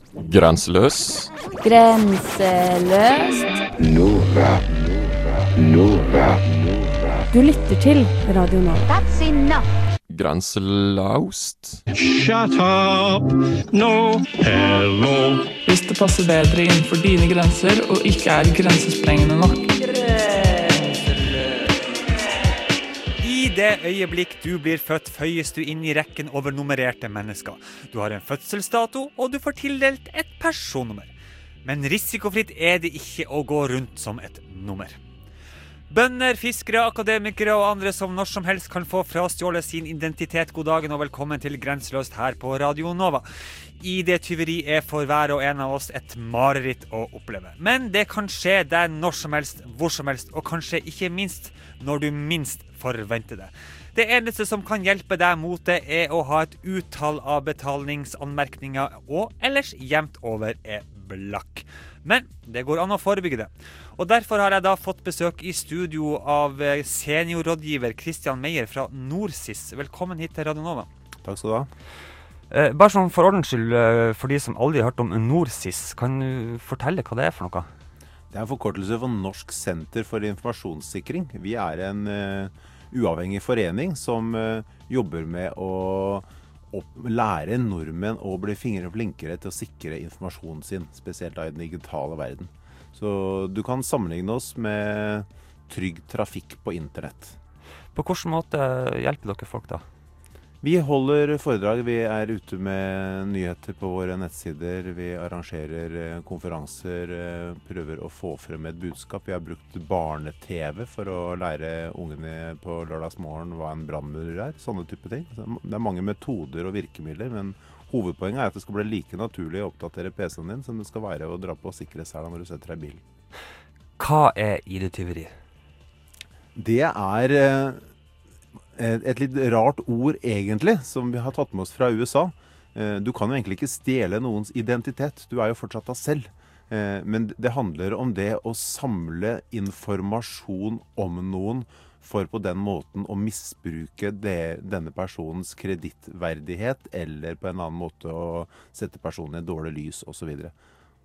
Grenseløs. Grenseløst. Nova. Nova. Du lytter til Radio Nova. That's enough. Grenselaust. Shut up! No! Hello! Hvis det passer bedre innenfor dine grenser og ikke er grensesprengende nok. I det øyeblikk du blir født, føyes du inn i rekken over nummererte mennesker. Du har en fødselsdato, og du får tildelt et personnummer. Men risikofritt er det ikke å gå rundt som et nummer. Bønder, fiskere, akademikere og andre som når som helst kan få frastjålet sin identitet. God dagen og velkommen til Grenseløst her på Radio Nova. ID-tyveri er for hver og en av oss et mareritt å oppleve. Men det kan skje der når som helst, hvor som helst, og kanskje ikke minst når du minst forventer det. Det eneste som kan hjelpe deg mot det er å ha et uttall av betalingsanmerkninger, og ellers jevnt over er blakk. Men det går an å forebygge det. Og derfor har jeg da fått besøk i studio av seniorrådgiver Christian Meyer fra NorSIS. Velkommen hit til Radio Nova. Takk skal du ha. Bare sånn for ordens skyld, for de som aldri har hørt om NorSIS, kan du fortelle hva det er for noe? Det er en forkortelse for Norsk Senter for Informasjonssikring. Vi er en uavhengig forening som jobber med å lære nordmenn å bli flinkere til å sikre informasjonen sin, spesielt i den digitale verden. Så du kan sammenligne oss med trygg trafikk på internett. På hvilken måte hjelper dere folk da? Vi holder foredrag, vi er ute med nyheter på våre nettsider, vi arrangerer konferanser, prøver å få frem et budskap. Vi har brukt barne-TV for å lære ungene på lørdagsmorgen hva en brannmurer er, sånne type ting. Det er mange metoder og virkemidler, men hovedpoenget er at det skal bli like naturlig å oppdatere PC-en din som det skal være å dra på sikkerhetssela når du setter deg i bilen. Hva er ID-tyveri? Det er et litt rart ord egentlig, som vi har tatt med oss fra USA. Du kan jo egentlig ikke stjele noens identitet, du er jo fortsatt deg selv. Men det handler om det å samle informasjon om noen for på den måten å misbruke denne personens kredittverdighet, eller på en annen måte å sette personen i et dårlig lys, og så videre.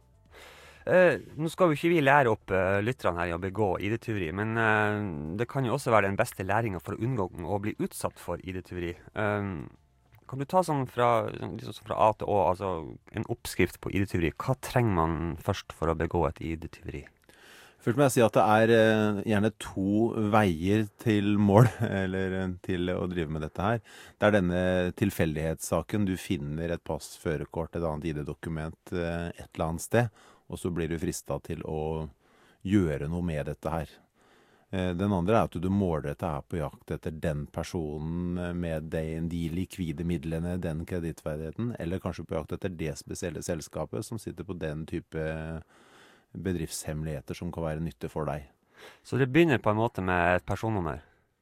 Nå skal jo ikke vi lære opp lytterne her i å begå ID-tyveri, men det kan jo også være den beste læringen for å unngå å bli utsatt for ID-tyveri. Kan du ta sånn fra A til Å, altså en oppskrift på ID-tyveri? Hva trenger man først for å begå et ID-tyveri? Først må jeg si at det er gjerne to veier til mål, eller til å drive med dette her. Det er denne tilfeldighetssaken. Du finner et pass, førerkort, et annet ID-dokument et eller annet sted, og så blir du fristet til å gjøre noe med dette her. Den andre er at du målrettet er på jakt etter den personen med de likvide midlene, den kredittverdigheten, eller kanskje på jakt etter det spesielle selskapet som sitter på den type bedriftshemmeligheter som kan være nyttig for deg. Så det begynner på en måte med et personnummer?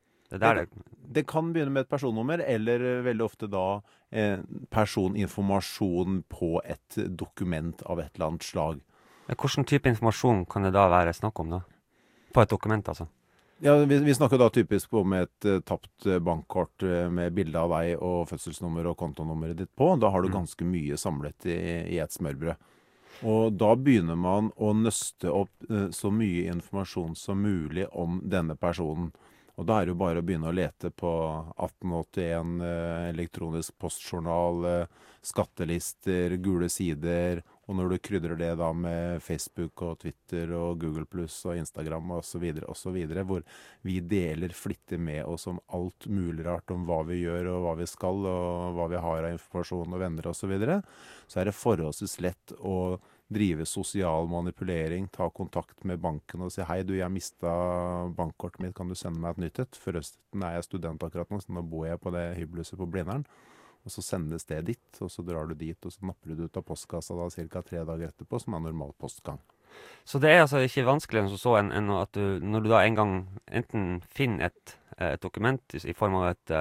Det kan begynne med et personnummer, eller veldig ofte da personinformasjon på et dokument av et eller annet slag. Hvilken type informasjon kan det da være snakk om da? På et dokument altså? Ja, vi snakker da typisk om et tapt bankkort med bilde av deg og fødselsnummer og kontonummeret ditt på. Da har du ganske mye samlet i et smørbrød. Og da begynner man å nøste opp så mye informasjon som mulig om denne personen. Og da er det jo bare å begynne å lete på 1881, elektronisk postjournal, skattelister, gule sider, og når du krydrer det da med Facebook og Twitter og Google Plus og Instagram og så videre, hvor vi deler flittig med oss om alt mulig rart om hva vi gjør og hva vi skal og hva vi har av informasjon og venner og så videre, så er det forholdsvis lett å drive sosial manipulering, ta kontakt med banken og si hei, du, jeg har mistet bankkortet mitt, kan du sende meg et nytt et? Forresten er jeg student akkurat nå, så nå bor jeg på det hybelhuset på Blindern. Og så sendes det dit, og så drar du dit, og så napper du ut av postkassa da cirka 3 dager etterpå, som er normal postgang. Så det er altså ikke vanskeligere enn at du, når du da en gang enten finner et dokument i form av et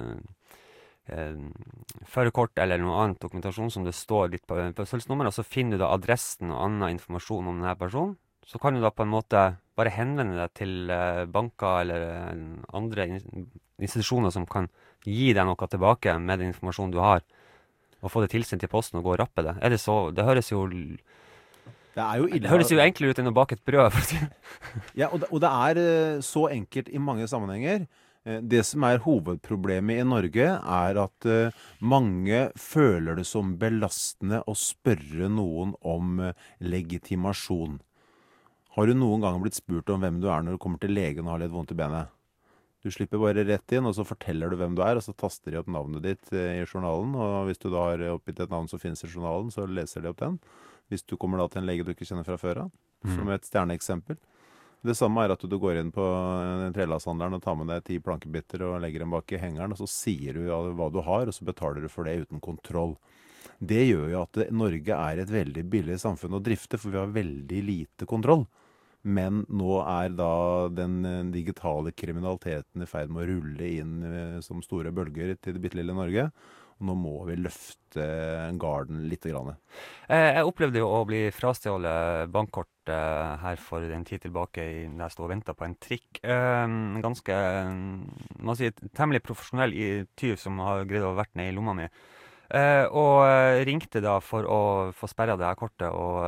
førerkort eller noe annet dokumentasjon som det står litt på fødselsnummer, og så finner du da adressen og annen informasjon om denne personen, så kan du da på en måte bare henvende deg til banker eller andre institusjoner som kan gi deg noe tilbake med den informasjonen du har. å få det tilsendt til posten og gå og rappe det. Det høres jo Det er jo ille. Det høres jo enklere ut enn å bake et brød. For å si. Ja, og det er så enkelt i mange sammenhenger. Det som er hovedproblemet i Norge er at mange føler det som belastende å spørre noen om legitimasjon. Har du noen gang blitt spurt om hvem du er når du kommer til legen og har litt vondt i benet? Du slipper bare rett inn, og så forteller du hvem du er, og så taster de opp navnet ditt i journalen, og hvis du da har oppgitt et navn som finnes i journalen, så leser de opp den. Hvis du kommer da til en lege du ikke kjenner fra før av, som et stjerneeksempel. Det samme er at du går inn på trelasthandleren og tar med deg 10 plankebitter og legger dem bak i hengeren, og så sier du hva du har, og så betaler du for det uten kontroll. Det gjør jo at Norge er et veldig billig samfunn å drifte, for vi har veldig lite kontroll. Men nå er da den digitale kriminaliteten i ferd med å rulle inn som store bølger til det bittelille Norge. Nå må vi løfte garden litt grann. Jeg opplevde jo å bli frastjålet bankkort her for en tid tilbake da jeg stod og ventet på en trikk. Ganske, man sier, temmelig profesjonell tyv som har greid å ha vært ned i lomma mi. Og ringte da for å få sperret det her kortet, og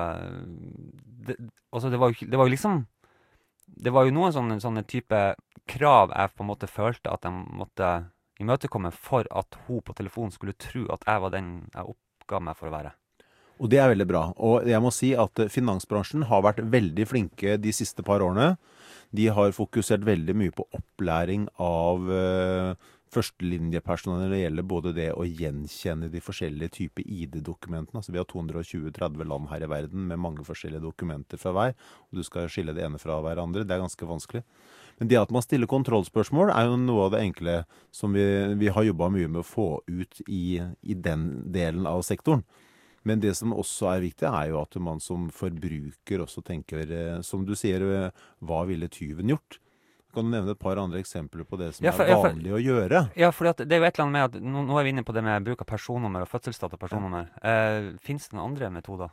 det var jo liksom, det var jo noen sånne type krav jeg på en måte følte at jeg måtte imøtekomme for at hun på telefonen skulle tro at jeg var den jeg oppga meg for å være. Og det er veldig bra. Og jeg må si at finansbransjen har vært veldig flinke de siste par årene. De har fokusert veldig mye på opplæring av førstelinjepersonell når det gjelder både det å gjenkjenne de forskjellige typer ID-dokumentene. Altså vi har 220-30 land her i verden med mange forskjellige dokumenter fra hver, og du skal skille det ene fra hverandre. Det er ganske vanskelig. Men det at man stiller kontrollspørsmål er jo noe av det enkle som vi har jobbet mye med å få ut i den delen av sektoren. Men det som også er viktig er jo at man som forbruker også tenker, som du sier, hva ville tyven gjort? Kan du nevne et par andre eksempler på det som er vanlig å gjøre? Ja, for det er jo et eller annet med at nå er vi inne på det med bruk av personnummer og fødselsdato og personnummer. Finnes det noen andre metoder?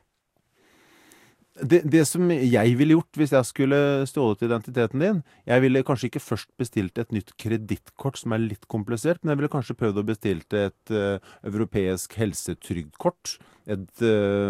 Det som jeg ville gjort hvis jeg skulle stjålet identiteten din, jeg ville kanskje ikke først bestilt et nytt kredittkort som er litt komplisert, men jeg ville kanskje prøvd å bestilte et europeisk helsetrygdkort, et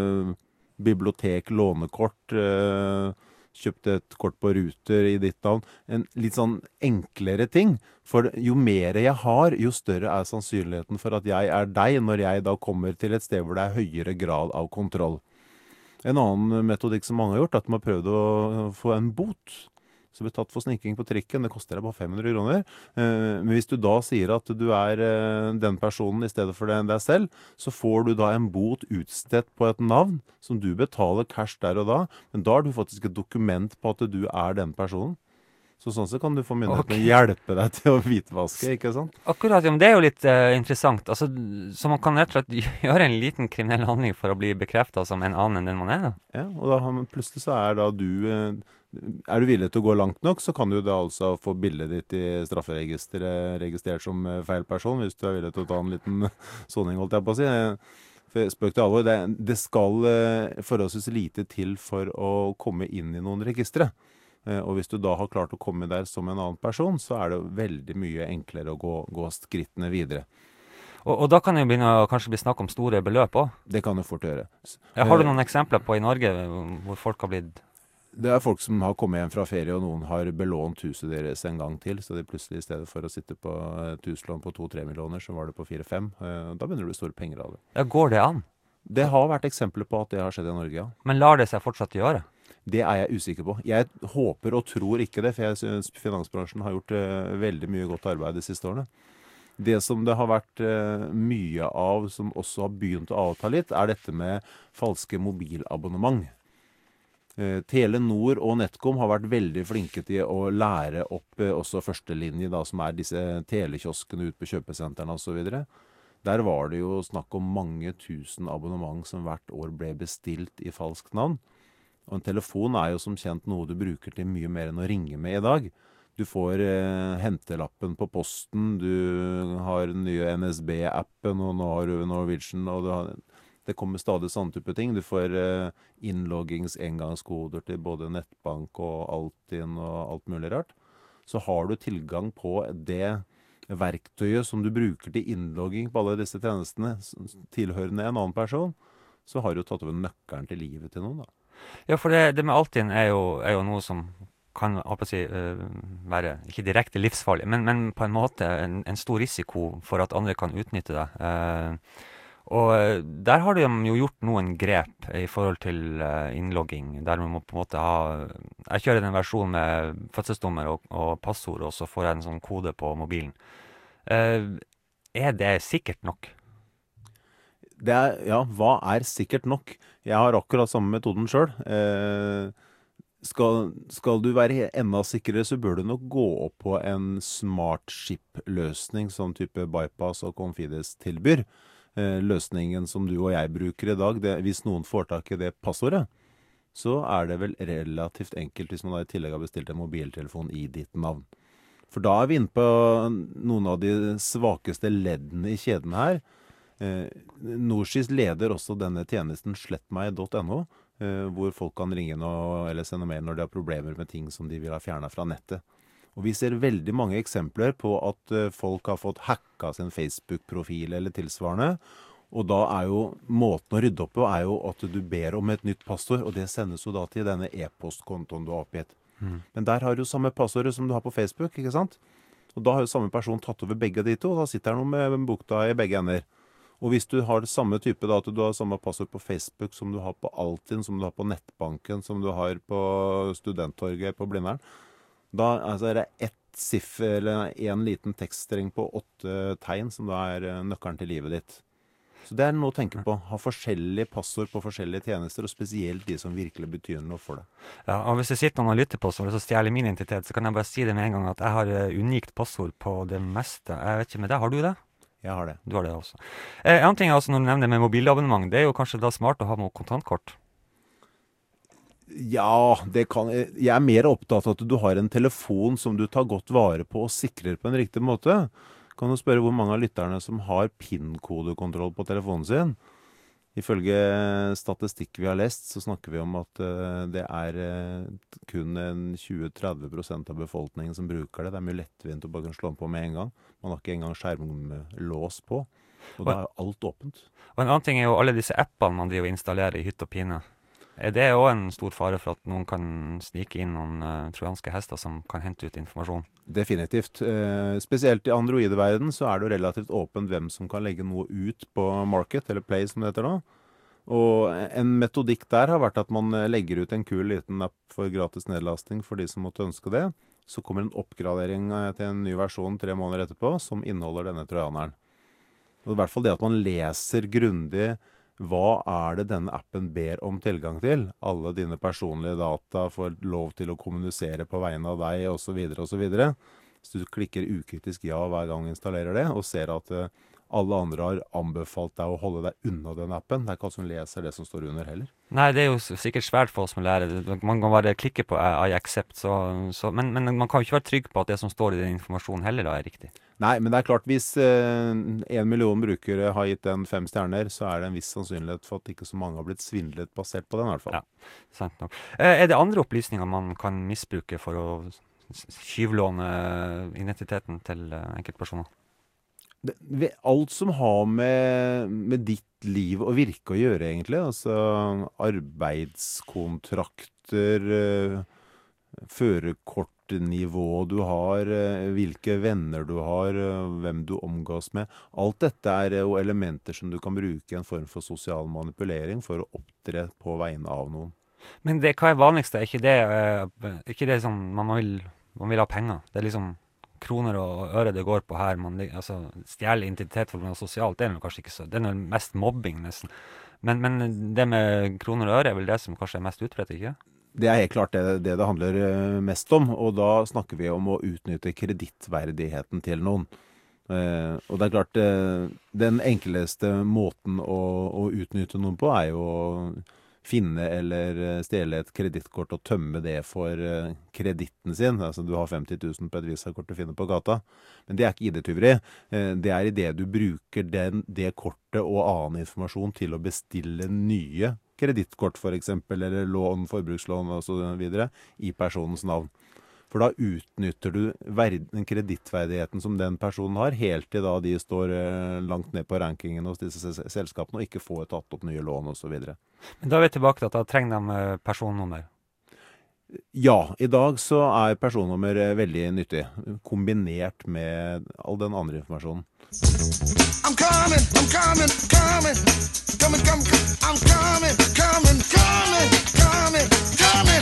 bibliotek-lånekort, kjøpte et kort på Ruter i ditt navn, en litt sånn enklere ting, for jo mer jeg har, jo større er sannsynligheten for at jeg er deg når jeg da kommer til et sted hvor det er høyere grad av kontroll. En annen metodikk som mange har gjort, er at man har prøvd å få en bot. Så blir tatt for snikking på trikken, det koster deg bare 500 kroner. Men hvis du da sier at du er den personen i stedet for deg selv, så får du da en bot utstedt på et navn som du betaler cash der og da. Men da har du faktisk et dokument på at du er den personen. Så sånn så kan du få myndighetene til å hjelpe deg til å hvitvaske, ikke sant? Akkurat, ja, men det er jo litt interessant. Altså, så man kan rett og slett gjøre en liten kriminell handling for å bli bekreftet som en annen enn den man er, da? Ja, og da, plutselig så er da er du villig til å gå langt nok, så kan du da altså få bildet ditt i strafferegisteret registrert som feil person, hvis du er villig til å ta en liten soning, holdt jeg på å si. Spøk til alvor, det skal forholdsvis lite til for å komme inn i noen registre. Og hvis du da har klart å komme der som en annen person, så er det veldig mye enklere å gå skrittene videre. Og da kan det jo begynne å kanskje bli snakk om store beløp også? Det kan du fort gjøre. Har du noen eksempler på i Norge hvor folk har blitt... Det er folk som har kommet hjem fra ferie, og noen har belånt huset deres en gang til, så de plutselig i stedet for å sitte på et huslån på 2-3 millioner, så var det på 4-5. Da begynner det å bli store penger av det. Ja, går det an? Det har vært eksempler på at det har skjedd i Norge, ja. Men lar det seg fortsatt gjøre? Det er jeg usikker på. Jeg håper og tror ikke det, for jeg synes finansbransjen har gjort veldig mye godt arbeid de siste årene. Det som det har vært mye av, som også har begynt å avta litt, er dette med falske mobilabonnement. Telenor og Netcom har vært veldig flinke til å lære opp også førstelinje, da, som er disse telekioskene ut på kjøpesentrene og så videre. Der var det jo snakk om mange tusen abonnement som hvert år ble bestilt i falskt navn. Og en telefon er jo som kjent noe du bruker til mye mer enn å ringe med i dag. Du får hentelappen på posten, du har den nye NSB-appen, og nå har du Norwegian, og det kommer stadig sånne type ting. Du får innloggings-engangskoder til både nettbank og Altinn og alt mulig rart. Så har du tilgang på det verktøyet som du bruker til innlogging på alle disse tjenestene, tilhørende en annen person, så har du tatt over nøkkelen til livet til noen da. Ja, for det med Altinn er jo noe som kan være ikke direkte livsfarlig, men på en måte en stor risiko for at andre kan utnytte det. Og der har de jo gjort noen grep i forhold til innlogging, der man må på en måte jeg kjører en versjon med fødselsnummer og passord, og så får jeg en sånn kode på mobilen. Er det sikkert nok? Hva er sikkert nok? Jeg har akkurat samme metoden selv. Skal du være enda sikrere, så bør du nok gå opp på en smart chip-løsning som type Bypass og Confides tilbyr. Løsningen som du og jeg bruker i dag, hvis noen får tak i det passordet, så er det vel relativt enkelt hvis man da i tillegg har bestilt en mobiltelefon i ditt navn. For da er vi inne på noen av de svakeste leddene i kjeden her. Norskis leder også denne tjenesten slettmeg.no, hvor folk kan ringe eller sende mail når de har problemer med ting som de vil ha fjernet fra nettet. Og vi ser veldig mange eksempler på at folk har fått hacka sin Facebook-profil eller tilsvarende, og da er jo måten å rydde opp på er jo at du ber om et nytt passord, og det sendes jo da til denne e-postkontoen du har oppgitt. Men der har du samme passordet som du har på Facebook, ikke sant? Og da har jo samme person tatt over begge de to, og da sitter han med bukta i begge ender. Og hvis du har samme type, da, at du har samme passord på Facebook som du har på Altinn, som du har på nettbanken, som du har på Studenttorget på Blindern, da er det ett siffer, eller en liten tekststreng på 8 tegn, som da er nøkkelen til livet ditt. Så det er noe å tenke på. Ha forskjellige passord på forskjellige tjenester, og spesielt de som virkelig betyr noe for deg. Ja, og hvis det sitter noen og lytter på som vil stjele min identitet, så kan jeg bare si det med en gang at jeg har unikt passord på det meste. Jeg vet ikke med deg, har du det? Jeg har det. Du har det også. En annen ting er også når du nevner med mobilabonnement, det er jo kanskje da smart å ha med kontantkort. Ja, jeg er mer opptatt av at du har en telefon som du tar godt vare på og sikrer på en riktig måte. Kan du spørre hvor mange av lytterne som har PIN-kodekontroll på telefonen sin? Ifølge statistikk vi har lest, så snakker vi om at det er kun 20-30% av befolkningen som bruker det. Det er mye lettvint å bare slå den på med en gang. Man har ikke engang skjermlås på, og da er alt åpent. Og en annen ting er jo alle disse appene man driver og installerer i hytt og pine. Er det også en stor fare for at noen kan snike inn noen trojanske hester som kan hente ut informasjon? Definitivt. Spesielt i Android-verden så er det jo relativt åpent hvem som kan legge noe ut på Market, eller Play som det heter da. Og en metodikk der har vært at man legger ut en kul liten app for gratis nedlasting for de som måtte ønske det. Så kommer en oppgradering til en ny versjon 3 måneder etterpå som inneholder denne trojaneren. Og i hvert fall det at man leser grundig hva er det denne appen ber om tilgang til? Alle dine personlige data får lov til å kommunisere på vegne av deg, og så videre, og så videre. Så du klikker ukritisk ja hver gang du installerer det, og ser at alle andre har anbefalt deg å holde deg unna den appen. Det er ikke alle som leser det som står under heller. Nei, det er jo sikkert svært for oss som lærer. Man kan bare klikke på I accept, men man kan jo ikke være trygg på at det som står i den informasjonen heller da er riktig. Nei, men det er klart, hvis 1 million brukere har gitt den 5 stjerner, så er det en viss sannsynlighet for at ikke så mange har blitt svindlet basert på den i hvert fall. Ja, sant nok. Er det andre opplysninger man kan misbruke for å skyvlåne identiteten til enkeltpersoner? Alt som har med ditt liv og virke å gjøre egentlig, altså arbeidskontrakter, førerkortnivå du har, hvilke venner du har, hvem du omgås med. Alt dette er jo elementer som du kan bruke i en form for sosial manipulering for å opptre på vegne av noen. Men hva er vanligst? Er ikke det sånn man vil ha penger? Det er liksom kroner og øre det går på her. Stjele identitet for noe sosialt, det er noe kanskje ikke så. Det er noe mest mobbing nesten. Men det med kroner og øre er vel det som kanskje er mest utbredt, ikke? Det er helt klart det handler mest om, og da snakker vi om å utnytte kredittverdigheten til noen. Og det er klart, den enkleste måten å utnytte noen på er jo å finne eller stjele et kredittkort og tømme det for kreditten sin. Altså du har 50 000 på et visakort du finner på gata. Men det er ikke ID-tyveri. Det er i det du bruker det kortet og annen informasjon til å bestille nye kredittkort for eksempel, eller lån, forbrukslån og så videre, i personens navn. For da utnytter du den kredittverdigheten som den personen har, helt til da de står langt ned på rankingen hos disse selskapene og ikke får tatt opp nye lån og så videre. Men da er vi tilbake til at da trenger de personnummer. Ja, i dag så personnummer veldig nyttig, kombinert med all den andre informasjonen. I'm coming, I'm coming, coming, coming, coming, I'm coming, coming, coming, coming, coming,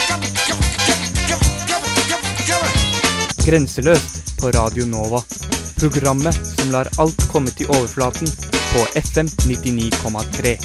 Grenseløst på Radio Nova. Programmet som lar alt komme til overflaten på FM 99,3.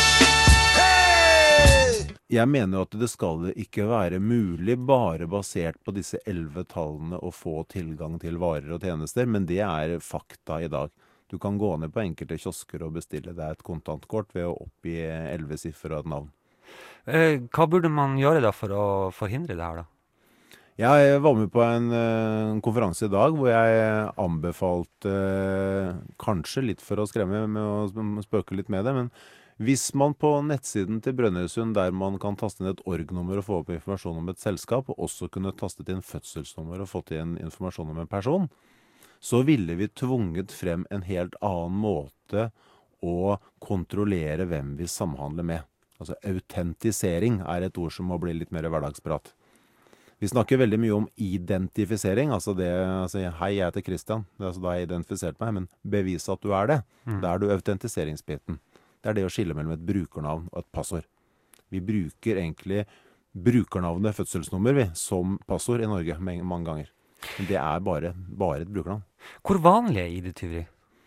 Jeg mener at det skal ikke være mulig bare basert på disse 11 tallene å få tilgang til varer og tjenester, men det fakta i dag. Du kan gå ned på enkelte kiosker og bestille deg et kontantkort ved å oppgi 11 siffer og et navn. Hva burde man gjøre da for å forhindre det her da? Jeg var med på en konferanse i dag hvor jeg anbefalte, kanskje litt for å skremme med å spøke litt med det, men hvis man på nettsiden til Brønnøysund, der man kan taste inn et org-nummer og få opp informasjon om et selskap, og også kunne tastet inn fødselsnummer og fått inn informasjon om en person, så ville vi tvunget frem en helt annen måte å kontrollere hvem vi samhandler med. Altså autentisering et ord som må bli litt mer hverdagsprat. Vi snakker veldig mye om identifisering, altså det å si hei, jeg heter Christian, da har jeg identifisert meg, men bevise at du det. Da du autentiseringsbiten. Det det å skille mellom et brukernavn og et passord. Vi bruker egentlig brukernavnet fødselsnummer som passord i Norge mange ganger. Men det bare et brukernavn. Hvor vanlig ID-tyveri?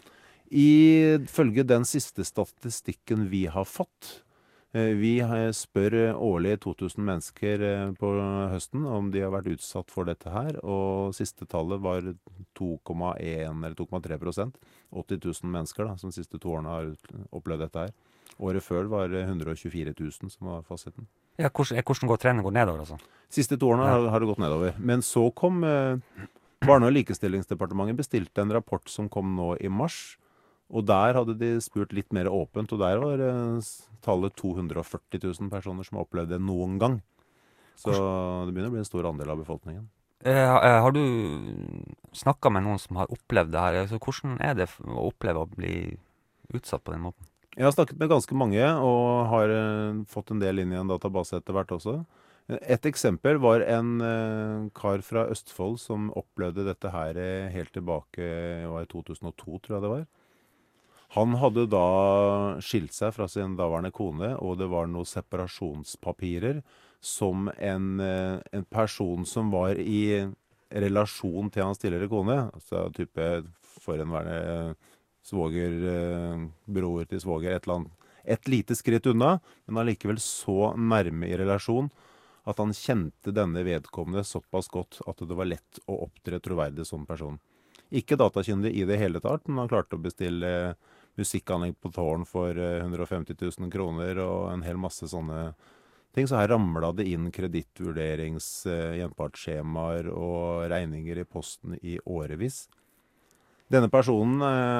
Ifølge den siste statistikken vi har fått, vi spør årlig 2000 mennesker på høsten om de har vært utsatt for dette her, og siste tallet var 2,1 eller 2,3%. 80 000 mennesker da, som de siste 2 årene har opplevd dette her. Året før var det 124 000 som var fasiten. Ja, hvordan går trenden nedover altså? Siste 2 årene har det gått nedover. Men så kom Barne- og likestillingsdepartementet bestilte en rapport som kom nå i mars, og der hadde de spurt litt mer åpent, og der var tallet 240 000 personer som har opplevd det noen gang. Så det begynner å bli en stor andel av befolkningen. Har du snakket med noen som har opplevd det her? Altså, hvordan det å oppleve å bli utsatt på den måten? Jeg har snakket med ganske mange, og har fått en del inn i en database etter hvert også. Et eksempel var en kar fra Østfold som opplevde dette her helt tilbake i 2002, tror jeg det var. Han hadde da skilt seg fra sin daværende kone, og det var noen separasjonspapirer som en person som var i relasjon til hans tidligere kone, altså type forhenværende svoger, bror til svoger, et lite skritt unna, men allikevel så nærme i relasjon at han kjente denne vedkommende såpass godt at det var lett å opptre troverdig som person. Ikke datakyndig i det hele tatt, men han klarte å bestille musikkanlegg på tårn for 150 000 kroner og en hel masse sånne ting. Så her ramlet det inn kredittvurderings, gjenpartsskjemaer og regninger i posten i årevis. Denne personen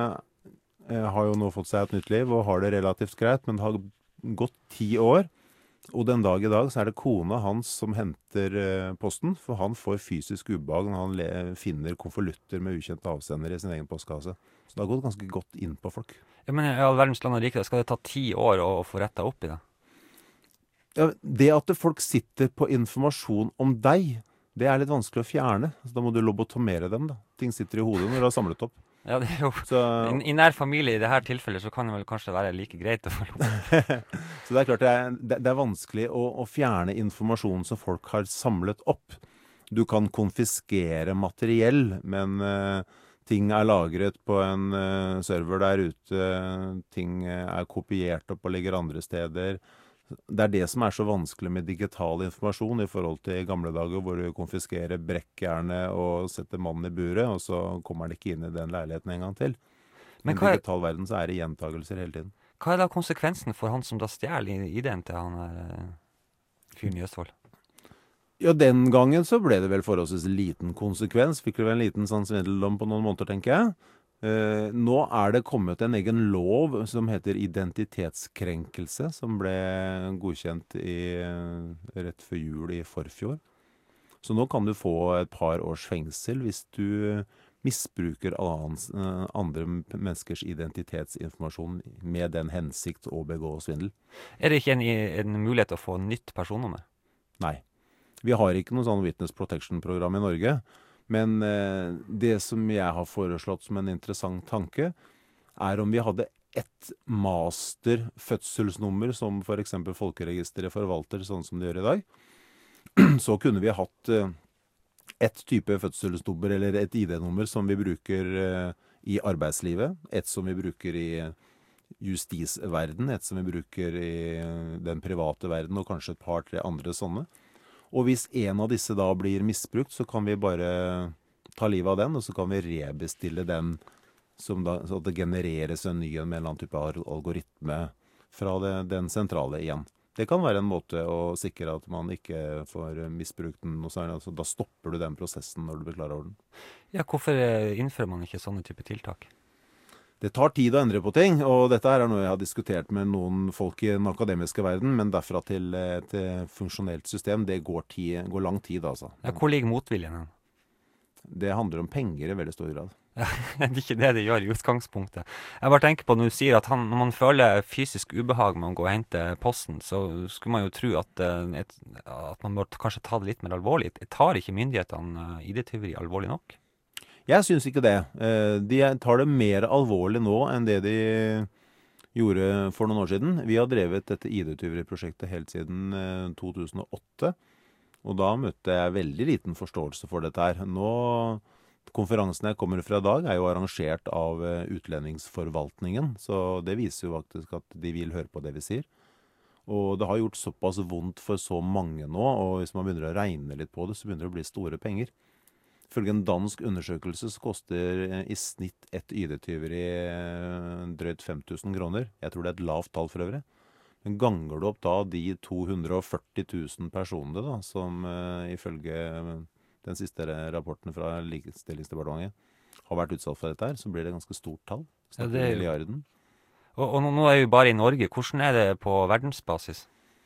har jo nå fått seg et nytt liv og har det relativt greit, men det har gått 10 år. Og den dag i dag så det kona hans som henter posten, for han får fysisk ubehag når han finner konvolutter med ukjent avsender i sin egen postkasse. Så det har gått ganske godt inn på folk. Ja, men i all verdens land og rike, skal det ta 10 år å få rettet opp i det? Ja, det at folk sitter på informasjon om deg, det litt vanskelig å fjerne. Så da må du lobotomere dem da. Ting sitter i hodet når du har samlet opp. Ja, det jo. I nær familie i dette tilfellet så kan det vel kanskje være like greit å få lov. Så det klart det vanskelig å fjerne informasjon som folk har samlet opp. Du kan konfiskere materiell, men ting lagret på en server der ute, ting kopiert opp og ligger andre steder. Det det som så vanskelig med digital informasjon i forhold til gamle dager, hvor du konfiskerer brekkjernet og setter mannen i buret, og så kommer han ikke inn i den leiligheten en gang til. Men i digital verden så det gjentagelser hele tiden. Hva da konsekvensen for han som da stjeler ideen til han fyren i Østfold? Ja, den gangen så ble det vel forholdsvis liten konsekvens. Fikk det vel en liten sånn svindeldom på noen måneder, tenker jeg. Nå det kommet en egen lov som heter identitetskrenkelse, som ble godkjent rett før jul i forfjor. Så nå kan du få et par års fengsel hvis du misbruker andre menneskers identitetsinformasjon med den hensikt å begå svindel. Er det ikke en mulighet å få nytt personnummer? Nei. Vi har ikke noe sånn Witness Protection-program i Norge, men det som jeg har foreslått som en interessant tanke, er om vi hadde ett master-fødselsnummer, som for eksempel Folkeregisteret forvalter, sånn som det gjør i dag, så kunne vi hatt ett type fødselsnummer eller et ID-nummer som vi bruker i arbeidslivet, ett som vi bruker i justisverden, ett som vi bruker i den private verden, og kanskje et par-tre andre sånne. Og hvis en av disse da blir misbrukt, så kan vi bare ta livet av den, og så kan vi rebestille den, så at det genereres en ny med en eller annen type algoritme fra den sentrale igjen. Det kan være en måte å sikre at man ikke får misbrukt den, og så da stopper du den prosessen når du blir klar over den. Ja, hvorfor innfører man ikke sånne type tiltak? Det tar tid å endre på ting, og dette her er noe jeg har diskutert med noen folk i den akademiske verden, men derfra til et funksjonelt system, det går lang tid, altså. Ja, hvor ligger motviljen? Det handler om penger i veldig stor grad. Ja, det er ikke det gjør i utgangspunktet. Jeg bare tenker på når du sier at når man føler fysisk ubehag med å gå og hente posten, så skulle man jo tro at man bør kanskje ta det litt mer alvorlig. Tar ikke myndighetene ID-tyveri alvorlig nok? Jeg synes ikke det. De tar det mer alvorlig nå enn det de gjorde for noen år siden. Vi har drevet dette ID-tyveri-prosjektet helt siden 2008, og da møtte jeg veldig liten forståelse for dette her. Konferansen jeg kommer fra i dag er jo arrangert av utlendingsforvaltningen, så det viser jo faktisk at de vil høre på det vi sier. Og det har gjort såpass vondt for så mange nå, og hvis man begynner å regne litt på det, så begynner det å bli store penger. Ifølge en dansk undersøkelse så koster i snitt et ID-tyveri drøyt 5.000 kroner. Jeg tror det er et lavt tall for øvrig. Men ganger du opp da de 240 000 personene da, som ifølge den siste rapporten fra Likestillingsdepartementet har vært utsatt for dette her, så blir det ganske stort tall. Snakker om milliarden. Og nå er vi bare i Norge. Hvordan er det på verdensbasis?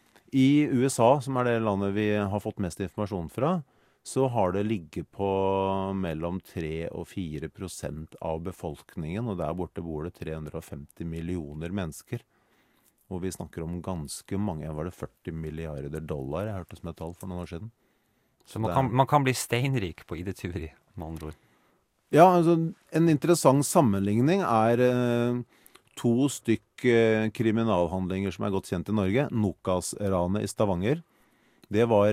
I USA, som er det landet vi har fått mest informasjon fra, så har det ligget på mellom 3 og 4% av befolkningen, og der borte bor det 350 millioner mennesker. Og vi snakker om ganske mange, var det 40 milliarder dollar, jeg hørte som et tall for noen år siden. Så man kan bli steinrik på ID-tyveri, med andre ord? Ja, altså en interessant sammenligning er 2 stykk kriminalhandlinger som er godt kjent i Norge. Nokas-ranet i Stavanger. Det var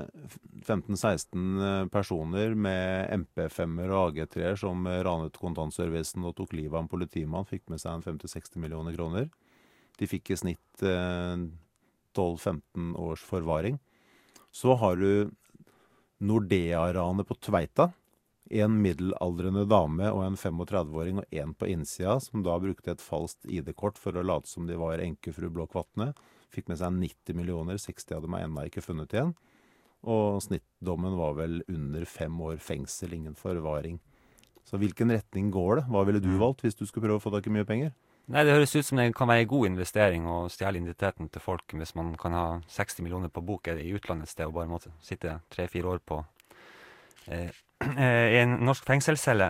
15-16 personer med MP5-er og AG3-er som ranet kontantservicen og tok livet av en politimann, fikk med seg en 50-60 millioner kroner. De fikk i snitt 12-15 års forvaring. Så har du Nordea-ranet på Tveita. En middelaldrende dame og en 35-åring og en på innsida, som da brukte et falskt ID-kort for å late som de var enkefru Blåkvatne. Fikk med seg 90 millioner, 60 hadde man enda ikke funnet igjen. Og snittdommen var vel under 5 år fengsel, ingen forvaring. Så hvilken retning går det? Hva ville du valgt hvis du skulle prøve å få tak i mye penger? Nei, det høres ut som det kan være en god investering å stjele identiteten til folk hvis man kan ha 60 millioner på bok i utlandet et sted og bare måtte sitte 3-4 år på i en norsk fengselscelle.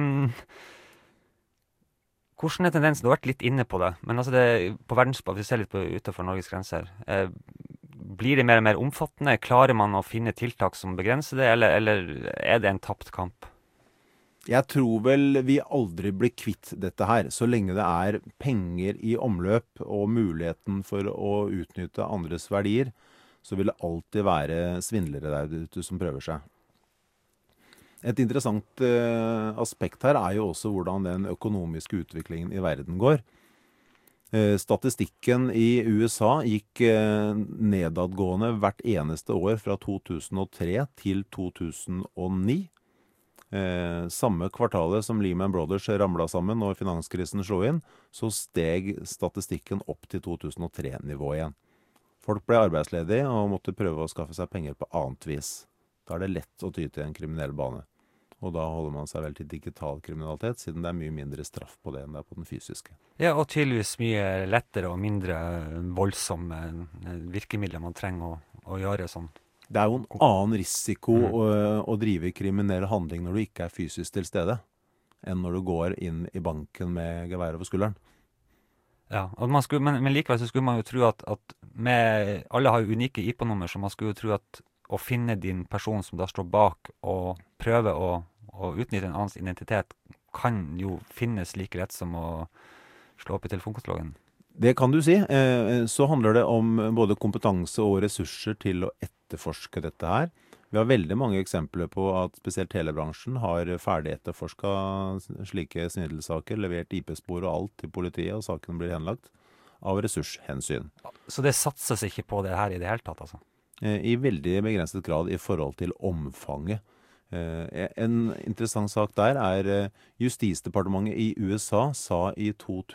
Hvordan er tendensen? Du har vært litt inne på det, men altså på verdensbasis, vi ser litt utenfor Norges grenser. Blir det mer og mer omfattende? Klarer man å finne tiltak som begrenser det, eller er det en tapt kamp? Jeg tror vel vi aldri blir kvitt dette her, så lenge det er penger i omløp og muligheten for å utnytte andres verdier, så vil det alltid være svindlere der ute som prøver seg. Et interessant aspekt her er jo også hvordan den økonomiske utviklingen i verden går. Statistikken i USA gikk nedadgående hvert eneste år fra 2003 til 2009. Samme kvartalet som Lehman Brothers ramlet sammen og finanskrisen slo inn, så steg statistikken opp til 2003-nivå igjen. Folk ble arbeidsledige og måtte prøve å skaffe seg penger på annet vis. Da er det lett å ty til en kriminell bane. Og da holder man seg vel til digital kriminalitet, siden det er mye mindre straff på det enn det er på den fysiske. Ja, og tydeligvis mye lettere og mindre voldsomme virkemidler man trenger å gjøre sånn Det er jo en annen risiko å drive kriminell handling når du ikke er fysisk til stede, enn når du går inn i banken med gevær over skulderen. Ja, og men likevel så skulle man jo tro at alle har jo unike IP-nummer, så man skulle jo tro at å finne din person som da står bak og prøve å utnytte en annens identitet, kan jo finnes like rett som å slå opp i telefonkatalogen. Det kan du si. Så handler det om både kompetanse og ressurser til å etterforske dette her. Vi har veldig mange eksempler på at spesielt telebransjen har ferdig etterforsket slike svindelsaker, levert IP-spor og alt til politiet, og saken blir henlagt av ressurshensyn. Så det satses ikke på det her i det hele tatt, altså? I veldig begrenset grad i forhold til omfanget. En interessant sak der er Justisdepartementet i USA sa i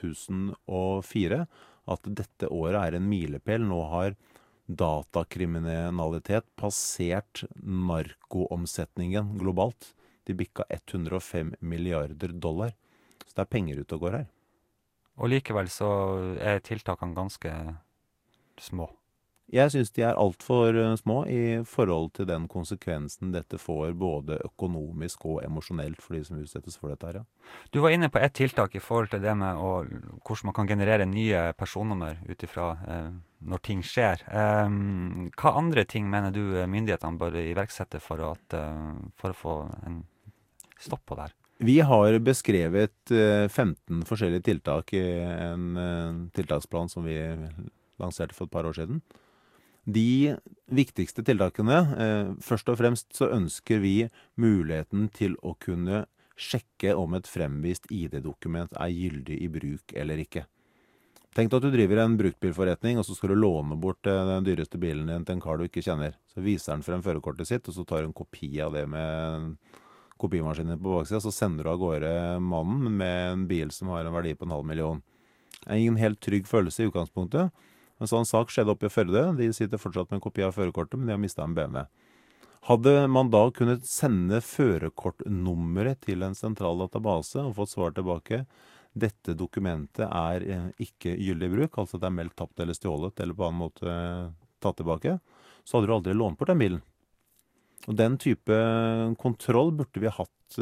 2004 at dette året er en milepæl. Nå har datakriminalitet passert narkoomsetningen globalt. De bikka $105 milliarder. Så det er penger ute og går her. Og likevel så er tiltakene ganske små. Jeg synes de er alt for små i forhold til den konsekvensen dette får både økonomisk og emosjonelt for de som utsettes for dette her. Ja. Du var inne på et tiltak i forhold til det med hvordan man kan generere nye personnummer utifra når ting skjer. Hva andre ting mener du myndighetene bør iverksette for å få en stopp på det her? Vi har beskrevet 15 forskjellige tiltak i en tiltaksplan som vi lanserte for et par år siden. De viktigste tiltakene, først og fremst så ønsker vi muligheten til å kunne sjekke om et fremvist ID-dokument er gyldig i bruk eller ikke. Tenk deg at du driver en bruktbilforretning, og så skal du låne bort den dyreste bilen din til en kar du ikke kjenner. Så viser han frem førerkortet sitt, og så tar du en kopi av det med kopimaskinen på baksiden, så sender du av gårde mannen med en bil som har en verdi på 500 000. Det er ingen helt trygg følelse i utgangspunktet. En sånn sak skjedde oppe i Førde. De sitter fortsatt med en kopi av førerkortet, men de har mistet en BMW. Hadde man da kunnet sende førerkortnummeret til en sentral database og fått svar tilbake, dette dokumentet er ikke gyldig bruk, altså det er meldt tapt eller stjålet, eller på annen måte tatt tilbake, så hadde du aldri lånt bort den bilen. Og den type kontroll burde vi hatt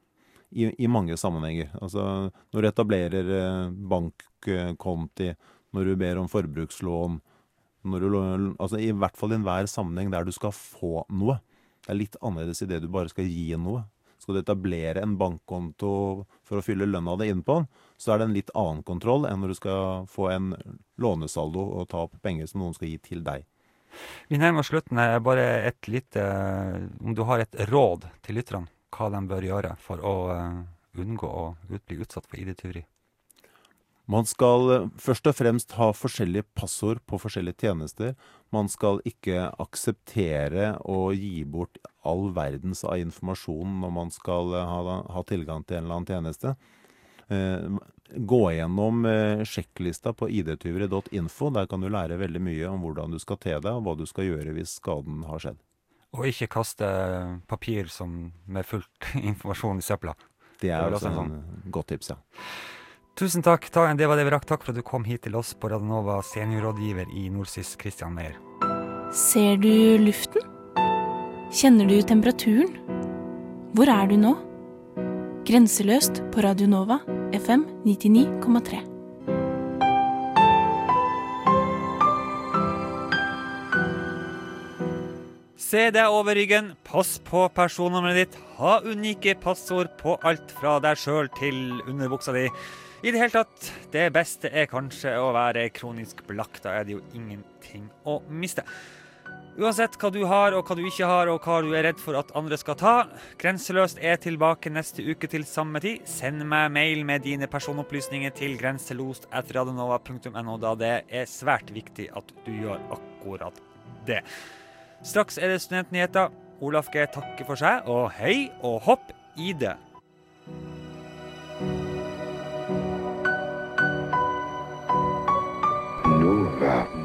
i mange sammenhenger. Altså når du etablerer bankkonti, når du ber om forbrukslån, altså i hvert fall i enhver sammenheng der du skal få noe. Det er litt annerledes i det du bare skal gi noe. Skal du etablere en bankkonto for å fylle lønna deg inn på, så er det en litt annen kontroll enn når du skal få en lånesaldo og ta opp penger som noen skal gi til deg. Vi nærmer oss slutten. Bare et lite, om du har et råd til lytterne, hva de bør gjøre for å unngå å bli utsatt for ID-tyveri. Man skal først og fremst ha forskjellige passord på forskjellige tjenester. Man skal ikke akseptere å gi bort all verdens av informasjon når man skal ha tilgang til en eller annen tjeneste. Gå gjennom sjekklista på idtyveri.info. Der kan du lære veldig mye om hvordan du skal te deg, og hva du skal gjøre hvis skaden har skjedd. Og ikke kaste papir med fullt informasjon i søpla. Det er også en godt tips, ja. Tusen takk. Det var det vi rakk. Takk for at du kom hit til oss på Radio Nova, seniorrådgiver i Nordsys, Christian Meyer. Ser du luften? Kjenner du temperaturen? Hvor er du nå? Grenseløst på Radio Nova, FM 99,3. Se deg over ryggen, pass på personnummeret ditt, ha unike passord på alt fra deg selv til underbuksa di. I det hele tatt, det beste er kanskje å være kronisk blakk, da er det jo ingenting å miste. Uansett hva du har og hva du ikke har og hva du er redd for at andre skal ta, Grenseløst er tilbake neste uke til samme tid. Send meg mail med dine personopplysninger til grenselost@radionova.no, da det er svært viktig at du gjør akkurat det. Straks er det studentnyheter. Olaf G takker for seg, og hei og hopp i det. Nova.